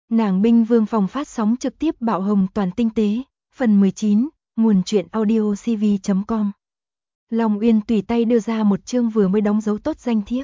Nàng binh vương phòng phát sóng trực tiếp bạo hồng toàn tinh tế, phần 19, nguồn truyện audio cv.com. Long Uyên tùy tay đưa ra một chương vừa mới đóng dấu tốt danh thiếp.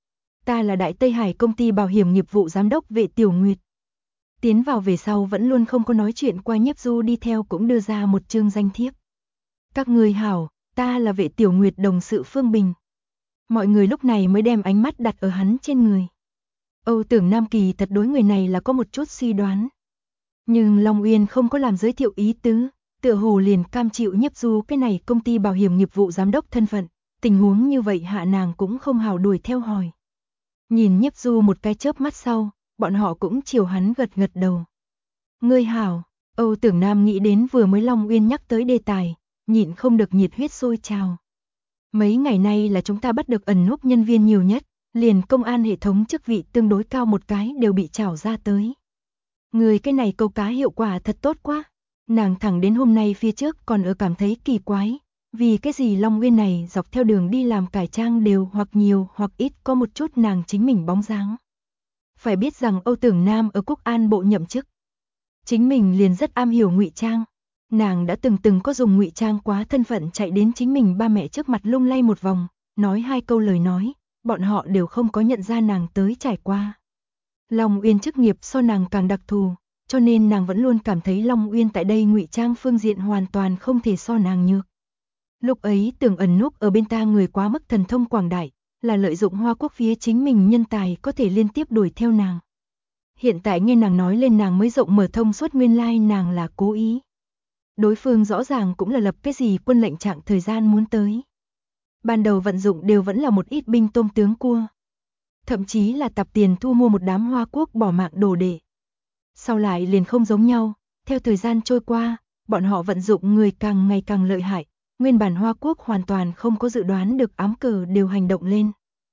Ta là Đại Tây Hải công ty bảo hiểm nghiệp vụ giám đốc Vệ Tiểu Nguyệt. Tiến vào về sau vẫn luôn không có nói chuyện qua Nhiếp Du đi theo cũng đưa ra một chương danh thiếp. Các người hảo, ta là Vệ Tiểu Nguyệt đồng sự Phương Bình. Mọi người lúc này mới đem ánh mắt đặt ở hắn trên người. Âu Tưởng Nam kỳ thật đối người này là có một chút suy đoán. Nhưng Long Uyên không có làm giới thiệu ý tứ, tựa hồ liền cam chịu Nhiếp Du cái này công ty bảo hiểm nghiệp vụ giám đốc thân phận, tình huống như vậy hạ nàng cũng không hào đuổi theo hỏi. Nhìn Nhiếp Du một cái chớp mắt sau, bọn họ cũng chiều hắn gật gật đầu. Ngươi hảo, Âu Tưởng Nam nghĩ đến vừa mới Long Uyên nhắc tới đề tài, nhịn không được nhiệt huyết sôi trào. Mấy ngày nay là chúng ta bắt được ẩn núp nhân viên nhiều nhất, liền công an hệ thống chức vị tương đối cao một cái đều bị trảo ra tới. Người cái này câu cá hiệu quả thật tốt quá. Nàng thẳng đến hôm nay phía trước còn ở cảm thấy kỳ quái, vì cái gì Long Uyên này dọc theo đường đi làm cải trang đều hoặc nhiều hoặc ít có một chút nàng chính mình bóng dáng. Phải biết rằng Âu Tưởng Nam ở Quốc An bộ nhậm chức, chính mình liền rất am hiểu ngụy trang. Nàng đã từng có dùng ngụy trang quá thân phận chạy đến chính mình ba mẹ trước mặt lung lay một vòng, nói hai câu lời nói, bọn họ đều không có nhận ra nàng tới trải qua. Long Uyên chức nghiệp so nàng càng đặc thù, cho nên nàng vẫn luôn cảm thấy Long Uyên tại đây ngụy trang phương diện hoàn toàn không thể so nàng nhược. Lúc ấy tưởng ẩn núp ở bên ta người quá mức thần thông quảng đại, là lợi dụng Hoa Quốc phía chính mình nhân tài có thể liên tiếp đuổi theo nàng. Hiện tại nghe nàng nói lên nàng mới rộng mở thông suốt nguyên lai nàng là cố ý. Đối phương rõ ràng cũng là lập cái gì quân lệnh trạng thời gian muốn tới. Ban đầu vận dụng đều vẫn là một ít binh tôm tướng cua. Thậm chí là tập tiền thu mua một đám Hoa Quốc bỏ mạng đồ đệ. Sau lại liền không giống nhau, theo thời gian trôi qua, bọn họ vận dụng người càng ngày càng lợi hại, nguyên bản Hoa Quốc hoàn toàn không có dự đoán được ám cờ đều hành động lên.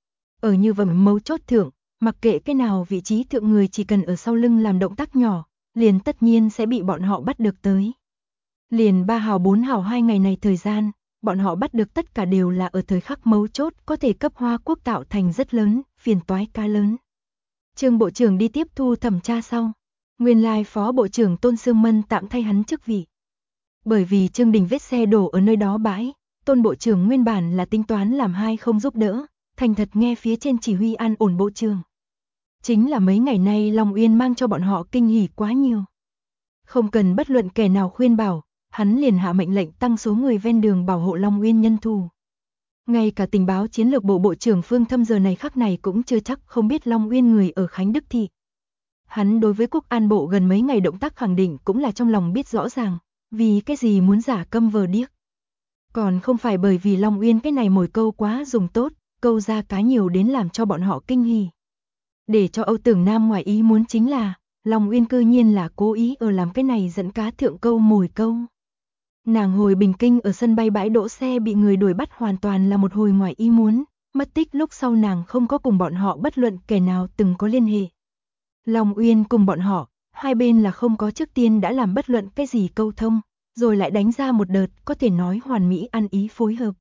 Ở như vậy mấu chốt thượng, mặc kệ cái nào vị trí thượng người chỉ cần ở sau lưng làm động tác nhỏ, liền tất nhiên sẽ bị bọn họ bắt được tới. Liền 3 hào 4 hào 2 ngày này thời gian, bọn họ bắt được tất cả đều là ở thời khắc mấu chốt có thể cấp Hoa Quốc tạo thành rất lớn, phiền toái ca lớn. Trương Bộ trưởng đi tiếp thu thẩm tra sau. Nguyên lai Phó Bộ trưởng Tôn Sương Mân tạm thay hắn chức vị. Bởi vì Trương Đình vết xe đổ ở nơi đó bãi, Tôn Bộ trưởng nguyên bản là tính toán làm hai không giúp đỡ, thành thật nghe phía trên chỉ huy an ổn Bộ trưởng. Chính là mấy ngày nay Long Uyên mang cho bọn họ kinh hỉ quá nhiều. Không cần bất luận kẻ nào khuyên bảo, hắn liền hạ mệnh lệnh tăng số người ven đường bảo hộ Long Uyên nhân thủ. Ngay cả tình báo chiến lược bộ Bộ trưởng Phương Thâm giờ này khắc này cũng chưa chắc không biết Long Uyên người ở Khánh Đức thị. Hắn đối với Quốc An bộ gần mấy ngày động tác khẳng định cũng là trong lòng biết rõ ràng, vì cái gì muốn giả câm vờ điếc. Còn không phải bởi vì Long Uyên cái này mồi câu quá dùng tốt, câu ra cá nhiều đến làm cho bọn họ kinh hỉ. Để cho Âu Tưởng Nam ngoài ý muốn chính là, Long Uyên cư nhiên là cố ý ở làm cái này dẫn cá thượng câu mồi câu. Nàng hồi Bình Kinh ở sân bay bãi đỗ xe bị người đuổi bắt hoàn toàn là một hồi ngoài ý muốn, mất tích lúc sau nàng không có cùng bọn họ bất luận kẻ nào từng có liên hệ. Long Uyên cùng bọn họ, hai bên là không có trước tiên đã làm bất luận cái gì câu thông, rồi lại đánh ra một đợt có thể nói hoàn mỹ ăn ý phối hợp.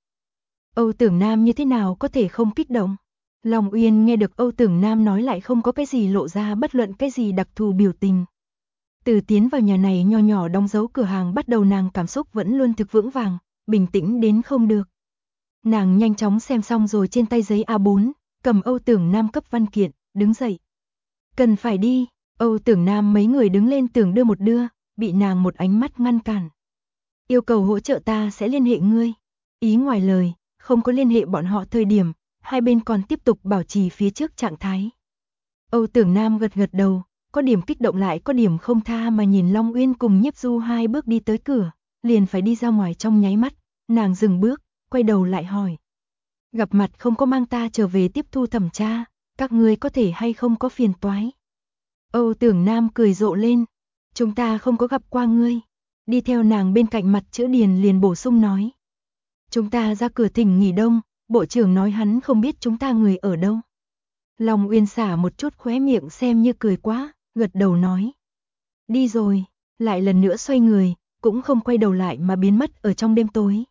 Âu Tưởng Nam như thế nào có thể không kích động? Long Uyên nghe được Âu Tưởng Nam nói lại không có cái gì lộ ra bất luận cái gì đặc thù biểu tình. Từ tiến vào nhà này nho nhỏ đóng dấu cửa hàng bắt đầu nàng cảm xúc vẫn luôn thực vững vàng, bình tĩnh đến không được. Nàng nhanh chóng xem xong rồi trên tay giấy A4, cầm Âu Tưởng Nam cấp văn kiện, đứng dậy. Cần phải đi, Âu Tưởng Nam mấy người đứng lên tưởng đưa một đưa, bị nàng một ánh mắt ngăn cản. Yêu cầu hỗ trợ ta sẽ liên hệ ngươi. Ý ngoài lời, không có liên hệ bọn họ thời điểm, hai bên còn tiếp tục bảo trì phía trước trạng thái. Âu Tưởng Nam gật gật đầu, có điểm kích động lại có điểm không tha mà nhìn Long Uyên cùng Nhiếp Du hai bước đi tới cửa, liền phải đi ra ngoài trong nháy mắt, nàng dừng bước, quay đầu lại hỏi. Gặp mặt không có mang ta trở về tiếp thu thẩm tra, các ngươi có thể hay không có phiền toái. Âu Tưởng Nam cười rộ lên, chúng ta không có gặp qua ngươi. Đi theo nàng bên cạnh mặt chữ Điền liền bổ sung nói. Chúng ta ra cửa thỉnh nghỉ đông, Bộ trưởng nói hắn không biết chúng ta người ở đâu. Long Uyên xả một chút khóe miệng xem như cười quá, gật đầu nói. Đi rồi, lại lần nữa xoay người, cũng không quay đầu lại mà biến mất ở trong đêm tối.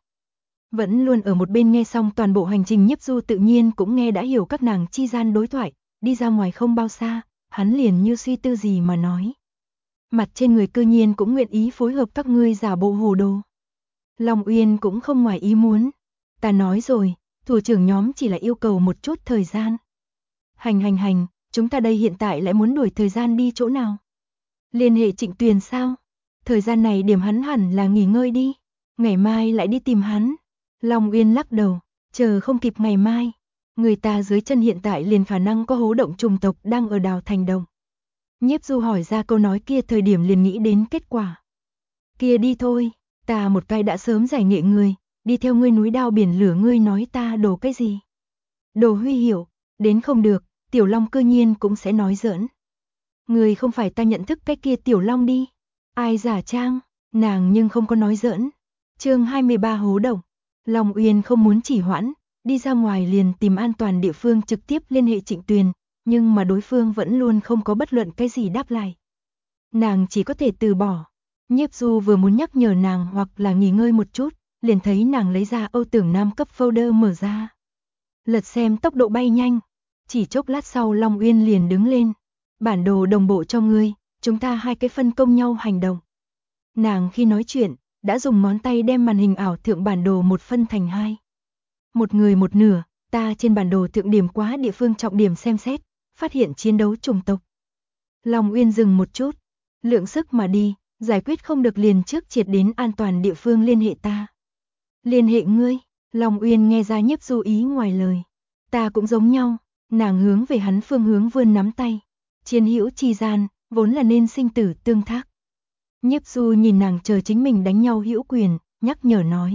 Vẫn luôn ở một bên nghe xong toàn bộ hành trình Nhiếp Du tự nhiên cũng nghe đã hiểu các nàng chi gian đối thoại, đi ra ngoài không bao xa, hắn liền như suy tư gì mà nói. mặt trên người cư nhiên cũng nguyện ý phối hợp các ngươi giả bộ hồ đồ. Long Uyên cũng không ngoài ý muốn. Ta nói rồi, thủ trưởng nhóm chỉ là yêu cầu một chút thời gian. Hành, chúng ta đây hiện tại lại muốn đuổi thời gian đi chỗ nào? Liên hệ Trịnh Tuyền sao? Thời gian này điểm hắn hẳn là nghỉ ngơi đi. Ngày mai lại đi tìm hắn. Long Uyên lắc đầu, chờ không kịp ngày mai. Người ta dưới chân hiện tại liền khả năng có hố động trùng tộc đang ở Đào Thành Động. Nhiếp Du hỏi ra câu nói kia thời điểm liền nghĩ đến kết quả. Kia đi thôi, ta một cái đã sớm giải nghệ người, đi theo ngươi núi đao biển lửa ngươi nói ta đồ cái gì? Đồ huy hiệu, đến không được, Tiểu Long cư nhiên cũng sẽ nói giỡn. Người không phải ta nhận thức cái kia Tiểu Long đi. Ai giả trang, nàng nhưng không có nói giỡn. Chương 23 hố động. Long Uyên không muốn chỉ hoãn, đi ra ngoài liền tìm an toàn địa phương trực tiếp liên hệ Trịnh Tuyền, nhưng mà đối phương vẫn luôn không có bất luận cái gì đáp lại. Nàng chỉ có thể từ bỏ. Nhiếp Du vừa muốn nhắc nhở nàng hoặc là nghỉ ngơi một chút, liền thấy nàng lấy ra Âu Tưởng Nam cấp folder mở ra. Lật xem tốc độ bay nhanh, chỉ chốc lát sau Long Uyên liền đứng lên. Bản đồ đồng bộ cho ngươi, chúng ta hai cái phân công nhau hành động. Nàng khi nói chuyện, đã dùng ngón tay đem màn hình ảo thượng bản đồ một phân thành hai. Một người một nửa, ta trên bản đồ thượng điểm quá địa phương trọng điểm xem xét, phát hiện chiến đấu chủng tộc. Long Uyên dừng một chút, lượng sức mà đi, giải quyết không được liền trước triệt đến an toàn địa phương liên hệ ta. Liên hệ ngươi, Long Uyên nghe ra Nhiếp Du ý ngoài lời. Ta cũng giống nhau, nàng hướng về hắn phương hướng vươn nắm tay. Chiến hữu chi gian, vốn là nên sinh tử tương thác. Nhiếp Du nhìn nàng chờ chính mình đánh nhau hữu quyền, nhắc nhở nói.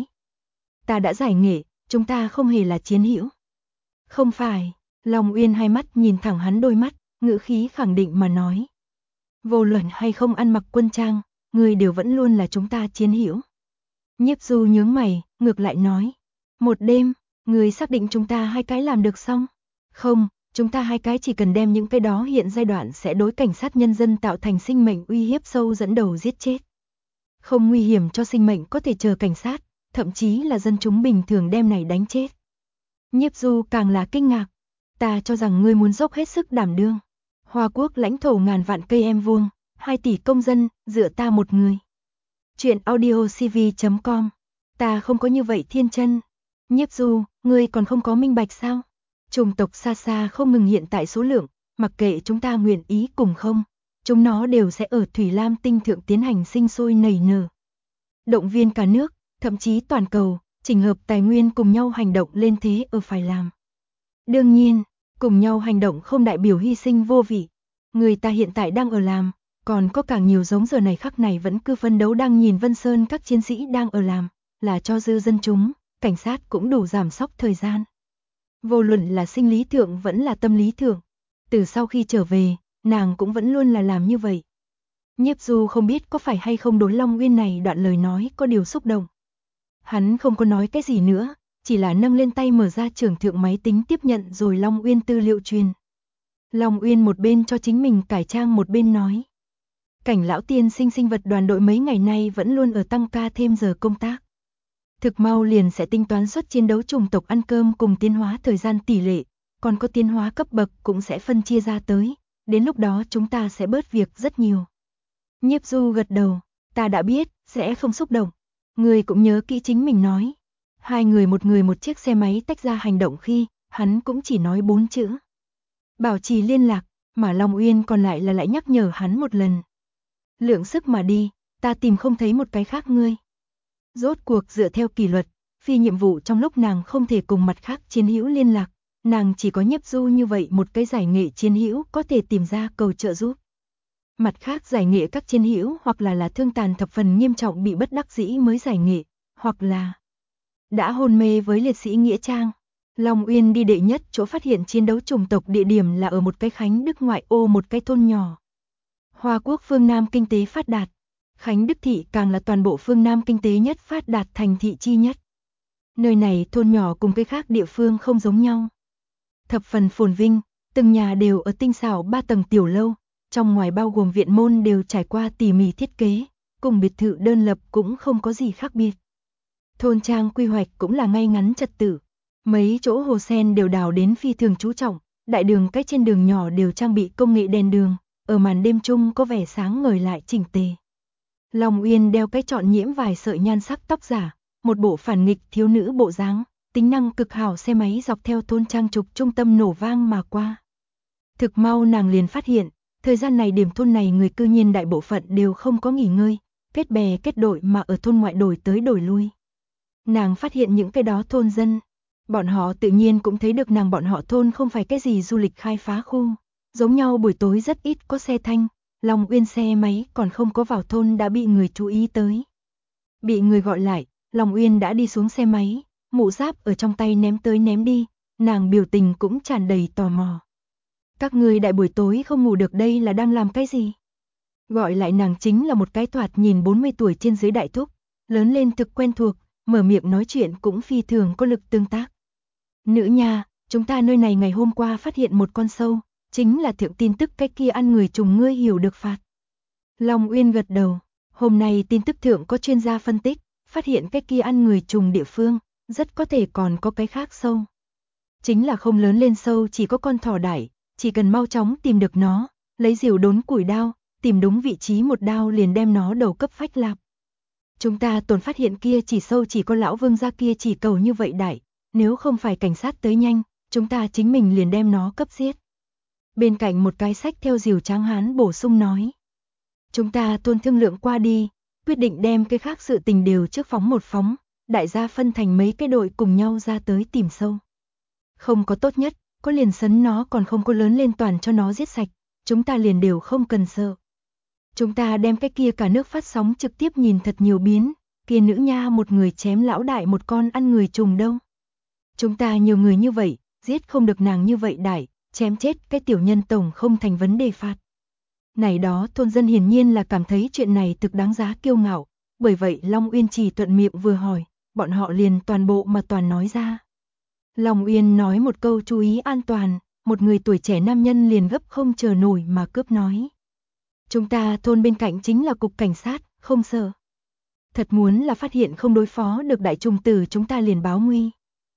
Ta đã giải nghệ, chúng ta không hề là chiến hữu. Không phải, Long Uyên hai mắt nhìn thẳng hắn đôi mắt, ngữ khí khẳng định mà nói. Vô luận hay không ăn mặc quân trang, người đều vẫn luôn là chúng ta chiến hữu. Nhiếp Du nhướng mày, ngược lại nói. Một đêm, người xác định chúng ta hai cái làm được xong? Không, chúng ta hai cái chỉ cần đem những cái đó hiện giai đoạn sẽ đối cảnh sát nhân dân tạo thành sinh mệnh uy hiếp sâu dẫn đầu giết chết. Không nguy hiểm cho sinh mệnh có thể chờ cảnh sát, thậm chí là dân chúng bình thường đem này đánh chết. Nhiếp Du càng là kinh ngạc. Ta cho rằng ngươi muốn dốc hết sức đảm đương. Hoa Quốc lãnh thổ ngàn vạn cây em vuông, 2 tỷ công dân, dựa ta một người. Chuyện audiocv.com. Ta không có như vậy thiên chân. Nhiếp Du, ngươi còn không có minh bạch sao? Chủng tộc xa xa không ngừng hiện tại số lượng, mặc kệ chúng ta nguyện ý cùng không, chúng nó đều sẽ ở Thủy Lam tinh thượng tiến hành sinh sôi nảy nở. Động viên cả nước, thậm chí toàn cầu, chỉnh hợp tài nguyên cùng nhau hành động lên thế ở phải làm. Đương nhiên, cùng nhau hành động không đại biểu hy sinh vô vị. Người ta hiện tại đang ở làm, còn có càng nhiều giống giờ này khắc này vẫn cứ phân đấu đang nhìn Vân Sơn các chiến sĩ đang ở làm, là cho dư dân chúng, cảnh sát cũng đủ giảm sóc thời gian. Vô luận là sinh lý thượng vẫn là tâm lý thượng. Từ sau khi trở về, nàng cũng vẫn luôn là làm như vậy. Nhiếp Du không biết có phải hay không đối Long Uyên này đoạn lời nói có điều xúc động. Hắn không có nói cái gì nữa, chỉ là nâng lên tay mở ra trưởng thượng máy tính tiếp nhận rồi Long Uyên tư liệu truyền. Long Uyên một bên cho chính mình cải trang một bên nói. Cảnh lão tiên sinh sinh vật đoàn đội mấy ngày nay vẫn luôn ở tăng ca thêm giờ công tác. Thực mau liền sẽ tính toán suất chiến đấu chủng tộc ăn cơm cùng tiến hóa thời gian tỷ lệ, còn có tiến hóa cấp bậc cũng sẽ phân chia ra tới, đến lúc đó chúng ta sẽ bớt việc rất nhiều. Nhiếp Du gật đầu, ta đã biết, sẽ không xúc động. Người cũng nhớ kỹ chính mình nói. Hai người một chiếc xe máy tách ra hành động khi, hắn cũng chỉ nói 4 chữ. Bảo trì liên lạc, mà Long Uyên còn lại là lại nhắc nhở hắn một lần. Lượng sức mà đi, ta tìm không thấy một cái khác ngươi. Rốt cuộc dựa theo kỷ luật, phi nhiệm vụ trong lúc nàng không thể cùng mặt khác chiến hữu liên lạc, nàng chỉ có Nhiếp Du như vậy một cái giải nghệ chiến hữu có thể tìm ra cầu trợ giúp. Mặt khác giải nghệ các chiến hữu hoặc là thương tàn thập phần nghiêm trọng bị bất đắc dĩ mới giải nghệ, hoặc là đã hôn mê với liệt sĩ nghĩa trang. Long Uyên đi đệ nhất chỗ phát hiện chiến đấu chủng tộc địa điểm là ở một cái Khánh Đức ngoại ô một cái thôn nhỏ. Hoa Quốc phương Nam kinh tế phát đạt, Khánh Đức thị càng là toàn bộ phương Nam kinh tế nhất phát đạt thành thị chi nhất. Nơi này thôn nhỏ cùng cái khác địa phương không giống nhau. Thập phần phồn vinh, từng nhà đều ở tinh xảo 3 tầng tiểu lâu, trong ngoài bao gồm viện môn đều trải qua tỉ mỉ thiết kế, cùng biệt thự đơn lập cũng không có gì khác biệt. Thôn trang quy hoạch cũng là ngay ngắn trật tự, mấy chỗ hồ sen đều đào đến phi thường chú trọng, đại đường cách trên đường nhỏ đều trang bị công nghệ đèn đường, ở màn đêm trung có vẻ sáng ngời lại chỉnh tề. Long Uyên đeo cái trọn nhiễm vài sợi nhan sắc tóc giả, một bộ phản nghịch thiếu nữ bộ dáng, tính năng cực hảo xe máy dọc theo thôn trang trục trung tâm nổ vang mà qua. Thực mau nàng liền phát hiện, thời gian này điểm thôn này người cư nhiên đại bộ phận đều không có nghỉ ngơi, kết bè kết đội mà ở thôn ngoại đổi tới đổi lui. Nàng phát hiện những cái đó thôn dân, bọn họ tự nhiên cũng thấy được bọn họ thôn không phải cái gì du lịch khai phá khu, giống nhau buổi tối rất ít có xe thanh, Long Uyên xe máy còn không có vào thôn đã bị người chú ý tới. Bị người gọi lại, Long Uyên đã đi xuống xe máy, mũ giáp ở trong tay ném tới ném đi, nàng biểu tình cũng tràn đầy tò mò. Các người đại buổi tối không ngủ được đây là đang làm cái gì? Gọi lại nàng chính là một cái thoạt nhìn 40 tuổi trên dưới đại thúc, lớn lên thực quen thuộc, mở miệng nói chuyện cũng phi thường có lực tương tác. Nữ nha, chúng ta nơi này ngày hôm qua phát hiện một con sâu, chính là thượng tin tức cái kia ăn người trùng ngươi hiểu được phạt. Long Uyên gật đầu, hôm nay tin tức thượng có chuyên gia phân tích, phát hiện cái kia ăn người trùng địa phương, rất có thể còn có cái khác sâu. Chính là không lớn lên sâu chỉ có con thỏ đại, chỉ cần mau chóng tìm được nó, lấy rìu đốn củi đao, tìm đúng vị trí một đao liền đem nó đầu cấp phách lạp. Chúng ta tồn phát hiện kia chỉ sâu chỉ có lão vương gia kia chỉ cầu như vậy đại, nếu không phải cảnh sát tới nhanh, chúng ta chính mình liền đem nó cấp giết. Bên cạnh một cái sách theo rìu tráng hán bổ sung nói. Chúng ta thôn thương lượng qua đi, quyết định đem cái khác sự tình đều trước phóng một phóng, đại gia phân thành mấy cái đội cùng nhau ra tới tìm sâu. Không có tốt nhất, có liền sấn nó còn không có lớn lên toàn cho nó giết sạch, chúng ta liền đều không cần sợ. Chúng ta đem cái kia cả nước phát sóng trực tiếp nhìn thật nhiều biến, kia nữ nha một người chém lão đại một con ăn người trùng đâu. Chúng ta nhiều người như vậy, giết không được nàng như vậy đại, chém chết cái tiểu nhân tổng không thành vấn đề phạt. Này đó thôn dân hiển nhiên là cảm thấy chuyện này thực đáng giá kiêu ngạo, bởi vậy Long Uyên chỉ thuận miệng vừa hỏi, bọn họ liền toàn bộ mà toàn nói ra. Long Uyên nói một câu chú ý an toàn, một người tuổi trẻ nam nhân liền gấp không chờ nổi mà cướp nói. Chúng ta thôn bên cạnh chính là cục cảnh sát, không sợ. Thật muốn là phát hiện không đối phó được đại trùng tử chúng ta liền báo nguy.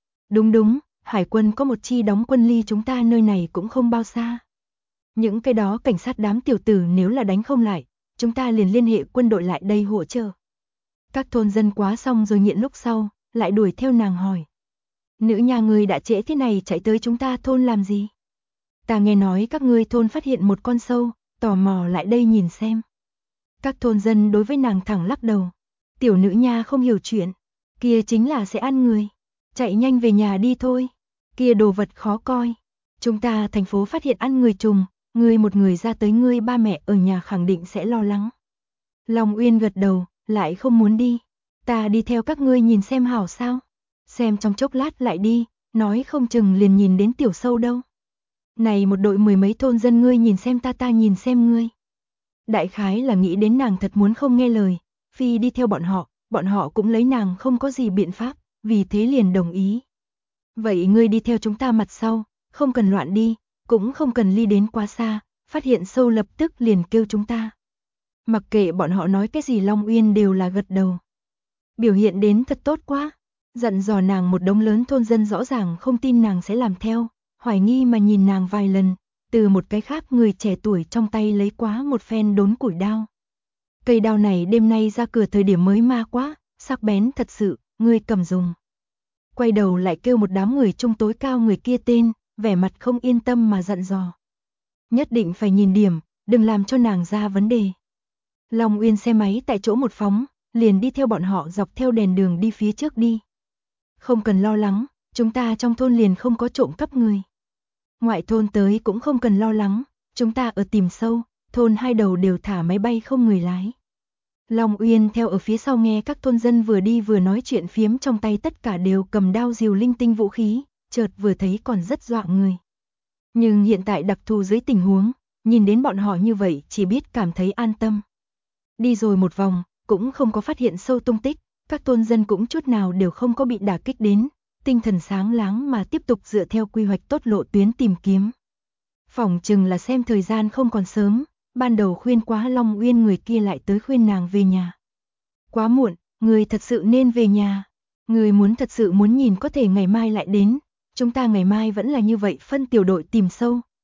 Đúng, hải quân có một chi đóng quân ly chúng ta nơi này cũng không bao xa. Những cái đó cảnh sát đám tiểu tử nếu là đánh không lại, chúng ta liền liên hệ quân đội lại đây hỗ trợ. Các thôn dân quá xong rồi nghiện lúc sau, lại đuổi theo nàng hỏi. Nữ nhà người đã trễ thế này chạy tới chúng ta thôn làm gì? Ta nghe nói các ngươi thôn phát hiện một con sâu, tò mò lại đây nhìn xem. Các thôn dân đối với nàng thẳng lắc đầu. Tiểu nữ nha không hiểu chuyện, kia chính là sẽ ăn người. Chạy nhanh về nhà đi thôi, kia đồ vật khó coi. Chúng ta thành phố phát hiện ăn người trùng, ngươi một người ra tới ngươi ba mẹ ở nhà khẳng định sẽ lo lắng. Long Uyên gật đầu, lại không muốn đi. Ta đi theo các ngươi nhìn xem hảo sao. Xem trong chốc lát lại đi, nói không chừng liền nhìn đến tiểu sâu đâu. Này một đội mười mấy thôn dân ngươi nhìn xem ta nhìn xem ngươi. Đại khái là nghĩ đến nàng thật muốn không nghe lời, phi đi theo bọn họ cũng lấy nàng không có gì biện pháp, vì thế liền đồng ý. Vậy ngươi đi theo chúng ta mặt sau, không cần loạn đi, cũng không cần ly đến quá xa, phát hiện sâu lập tức liền kêu chúng ta. Mặc kệ bọn họ nói cái gì Long Uyên đều là gật đầu. Biểu hiện đến thật tốt quá, dặn dò nàng một đống lớn thôn dân rõ ràng không tin nàng sẽ làm theo, hoài nghi mà nhìn nàng vài lần, từ một cái khác người trẻ tuổi trong tay lấy quá một phen đốn củi đao. Cây đao này đêm nay ra cửa thời điểm mới ma quá, sắc bén thật sự, ngươi cầm dùng. Quay đầu lại kêu một đám người trung tối cao người kia tên, vẻ mặt không yên tâm mà dặn dò. Nhất định phải nhìn điểm, đừng làm cho nàng ra vấn đề. Long Uyên xe máy tại chỗ một phóng, liền đi theo bọn họ dọc theo đèn đường đi phía trước đi. Không cần lo lắng, chúng ta trong thôn liền không có trộm cắp người. Ngoại thôn tới cũng không cần lo lắng, chúng ta ở tìm sâu, thôn hai đầu đều thả máy bay không người lái. Long Uyên theo ở phía sau nghe các thôn dân vừa đi vừa nói chuyện phiếm trong tay tất cả đều cầm đao rìu linh tinh vũ khí, chợt vừa thấy còn rất dọa người. Nhưng hiện tại đặc thù dưới tình huống, nhìn đến bọn họ như vậy chỉ biết cảm thấy an tâm. Đi rồi một vòng, cũng không có phát hiện sâu tung tích, các thôn dân cũng chút nào đều không có bị đả kích đến, tinh thần sáng láng mà tiếp tục dựa theo quy hoạch tốt lộ tuyến tìm kiếm. Phỏng chừng là xem thời gian không còn sớm, ban đầu khuyên quá Long Uyên người kia lại tới khuyên nàng về nhà. Quá muộn, người thật sự nên về nhà. Người thật sự muốn nhìn có thể ngày mai lại đến, chúng ta ngày mai vẫn là như vậy phân tiểu đội tìm sâu,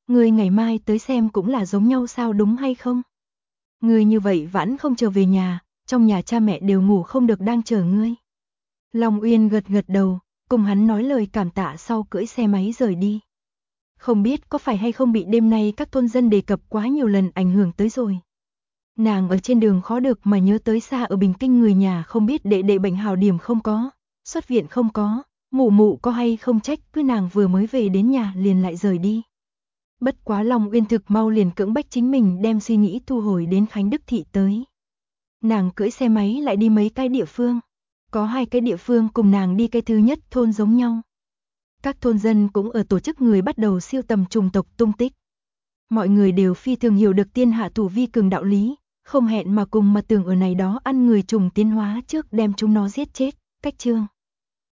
Ngươi ngày mai tới xem cũng là giống nhau sao đúng hay không? Ngươi như vậy vẫn không trở về nhà, trong nhà cha mẹ đều ngủ không được đang chờ ngươi. Long Uyên gật gật đầu, cùng hắn nói lời cảm tạ sau cưỡi xe máy rời đi. Không biết có phải hay không bị đêm nay các thôn dân đề cập quá nhiều lần ảnh hưởng tới rồi. Nàng ở trên đường khó được mà nhớ tới xa ở Bình Kinh người nhà không biết đệ đệ bệnh hào điểm không có, xuất viện không có, mụ mụ có hay không trách cứ nàng vừa mới về đến nhà liền lại rời đi. Bất quá Long Uyên thực mau liền cưỡng bách chính mình đem suy nghĩ thu hồi đến Khánh Đức Thị tới. Nàng cưỡi xe máy lại đi mấy cái địa phương. Có 2 cái địa phương cùng nàng đi cái thứ nhất thôn giống nhau. Các thôn dân cũng ở tổ chức người bắt đầu siêu tầm chủng tộc tung tích. Mọi người đều phi thường hiểu được tiên hạ thủ vi cường đạo lý, không hẹn mà cùng mà tưởng ở này đó ăn người trùng tiến hóa trước đem chúng nó giết chết, cách chương.